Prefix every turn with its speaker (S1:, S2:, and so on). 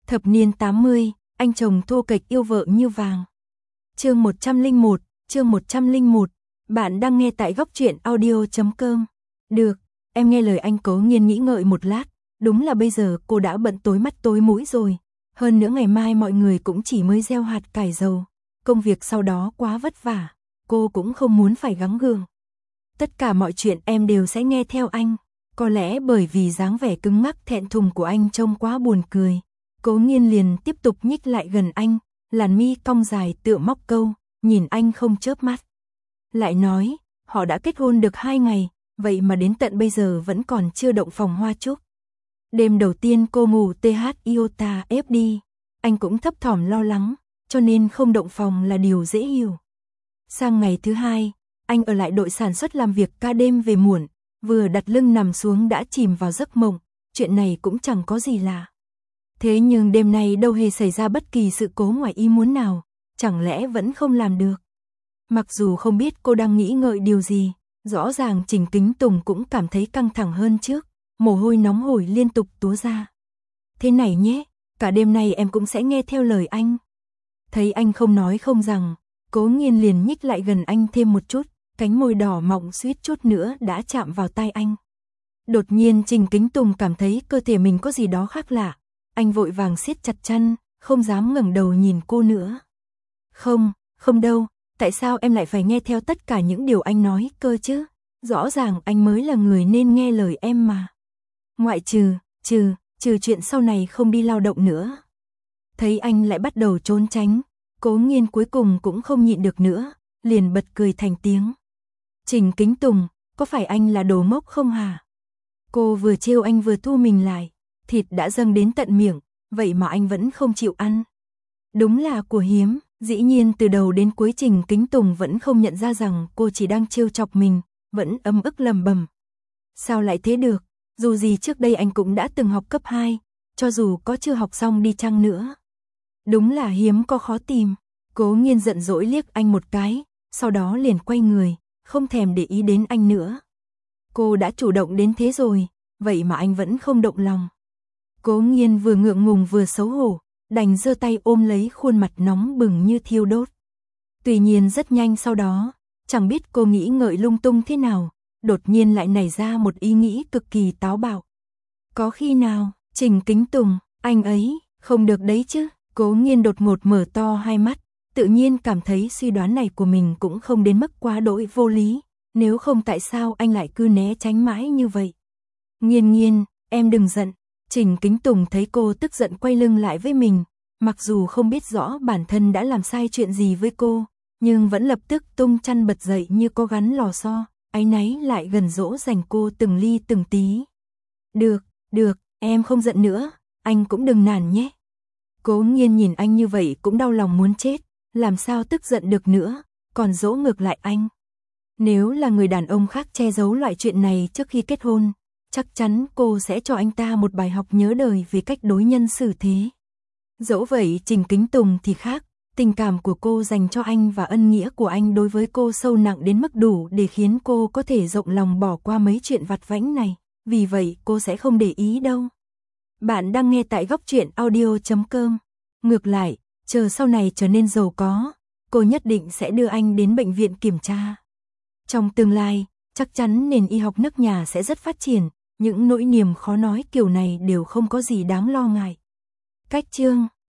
S1: Thập niên 80, anh chồng thô kệch yêu vợ như vàng. Chương 101, bạn đang nghe tại góc truyện audio.com. Được, em nghe lời anh. Cố Nghiên nghĩ ngợi một lát, đúng là bây giờ cô đã bận tối mắt tối mũi rồi. Hơn nữa ngày mai mọi người cũng chỉ mới gieo hạt cải dầu. Công việc sau đó quá vất vả, cô cũng không muốn phải gắng gượng. Tất cả mọi chuyện em đều sẽ nghe theo anh. Có lẽ bởi vì dáng vẻ cứng ngắc thẹn thùng của anh trông quá buồn cười. Cố Nghiên liền tiếp tục nhích lại gần anh, làn mi cong dài tựa móc câu, nhìn anh không chớp mắt. Lại nói, họ đã kết hôn được 2 ngày, vậy mà đến tận bây giờ vẫn còn chưa động phòng hoa chúc. Đêm đầu tiên cô ngủ TH iota FD, anh cũng thấp thỏm lo lắng, cho nên không động phòng là điều dễ hiểu. Sang ngày thứ 2, anh ở lại đội sản xuất làm việc ca đêm về muộn, vừa đặt lưng nằm xuống đã chìm vào giấc mộng, chuyện này cũng chẳng có gì lạ. Thế nhưng đêm nay đâu hề xảy ra bất kỳ sự cố ngoài ý muốn nào, chẳng lẽ vẫn không làm được. Mặc dù không biết cô đang nghĩ ngợi điều gì, rõ ràng Trình Kính Tùng cũng cảm thấy căng thẳng hơn trước, mồ hôi nóng hổi liên tục túa ra. Thế này nhé, cả đêm nay em cũng sẽ nghe theo lời anh. Thấy anh không nói không rằng, Cố Nghiên liền nhích lại gần anh thêm một chút, cánh môi đỏ mọng suýt chút nữa đã chạm vào tai anh. Đột nhiên Trình Kính Tùng cảm thấy cơ thể mình có gì đó khác lạ, anh vội vàng siết chặt chân, không dám ngẩng đầu nhìn cô nữa. Không đâu, tại sao em lại phải nghe theo tất cả những điều anh nói cơ chứ? Rõ ràng anh mới là người nên nghe lời em mà. Ngoại trừ chuyện sau này không đi lao động nữa. Thấy anh lại bắt đầu trốn tránh, Cố Nghiên cuối cùng cũng không nhịn được nữa, liền bật cười thành tiếng. Trình Kính Tùng, có phải anh là đồ ngốc không hả? Cô vừa trêu anh vừa thu mình lại, thịt đã dâng đến tận miệng, vậy mà anh vẫn không chịu ăn. Đúng là của hiếm, dĩ nhiên từ đầu đến cuối Trình Kính Tùng vẫn không nhận ra rằng cô chỉ đang trêu chọc mình, vẫn ấm ức lầm bầm. Sao lại thế được, dù gì trước đây anh cũng đã từng học cấp 2, cho dù có chưa học xong đi chăng nữa. Đúng là hiếm có khó tìm. Cố Nghiên giận dỗi liếc anh một cái, sau đó liền quay người, không thèm để ý đến anh nữa. Cô đã chủ động đến thế rồi, vậy mà anh vẫn không động lòng. Cố Nghiên vừa ngượng ngùng vừa xấu hổ, đành giơ tay ôm lấy khuôn mặt nóng bừng như thiêu đốt. Tuy nhiên rất nhanh sau đó, chẳng biết cô nghĩ ngợi lung tung thế nào, đột nhiên lại nảy ra một ý nghĩ cực kỳ táo bạo. Có khi nào, Trình Kính Tùng, anh ấy, không được đấy chứ? Cố Nghiên đột ngột mở to hai mắt, tự nhiên cảm thấy suy đoán này của mình cũng không đến mức quá đỗi vô lý, nếu không tại sao anh lại cứ né tránh mãi như vậy. Nghiên, em đừng giận. Trình Kính Tùng thấy cô tức giận quay lưng lại với mình, mặc dù không biết rõ bản thân đã làm sai chuyện gì với cô, nhưng vẫn lập tức tung chăn bật dậy như có gắn lò xo, áy náy lại gần dỗ dành cô từng ly từng tí. Được, em không giận nữa, anh cũng đừng nản nhé. Cố Nghiên nhìn anh như vậy cũng đau lòng muốn chết, làm sao tức giận được nữa, còn dỗ ngược lại anh. Nếu là người đàn ông khác che giấu loại chuyện này trước khi kết hôn, chắc chắn cô sẽ cho anh ta một bài học nhớ đời về cách đối nhân xử thế. Dẫu vậy Trình Kính Tùng thì khác, tình cảm của cô dành cho anh và ân nghĩa của anh đối với cô sâu nặng đến mức đủ để khiến cô có thể rộng lòng bỏ qua mấy chuyện vặt vãnh này, vì vậy cô sẽ không để ý đâu. Bạn đang nghe tại góc truyện audio.com. Ngược lại, chờ sau này trở nên giàu có, cô nhất định sẽ đưa anh đến bệnh viện kiểm tra. Trong tương lai, chắc chắn nền y học nước nhà sẽ rất phát triển, những nỗi niềm khó nói kiểu này đều không có gì đáng lo ngại. Cách chương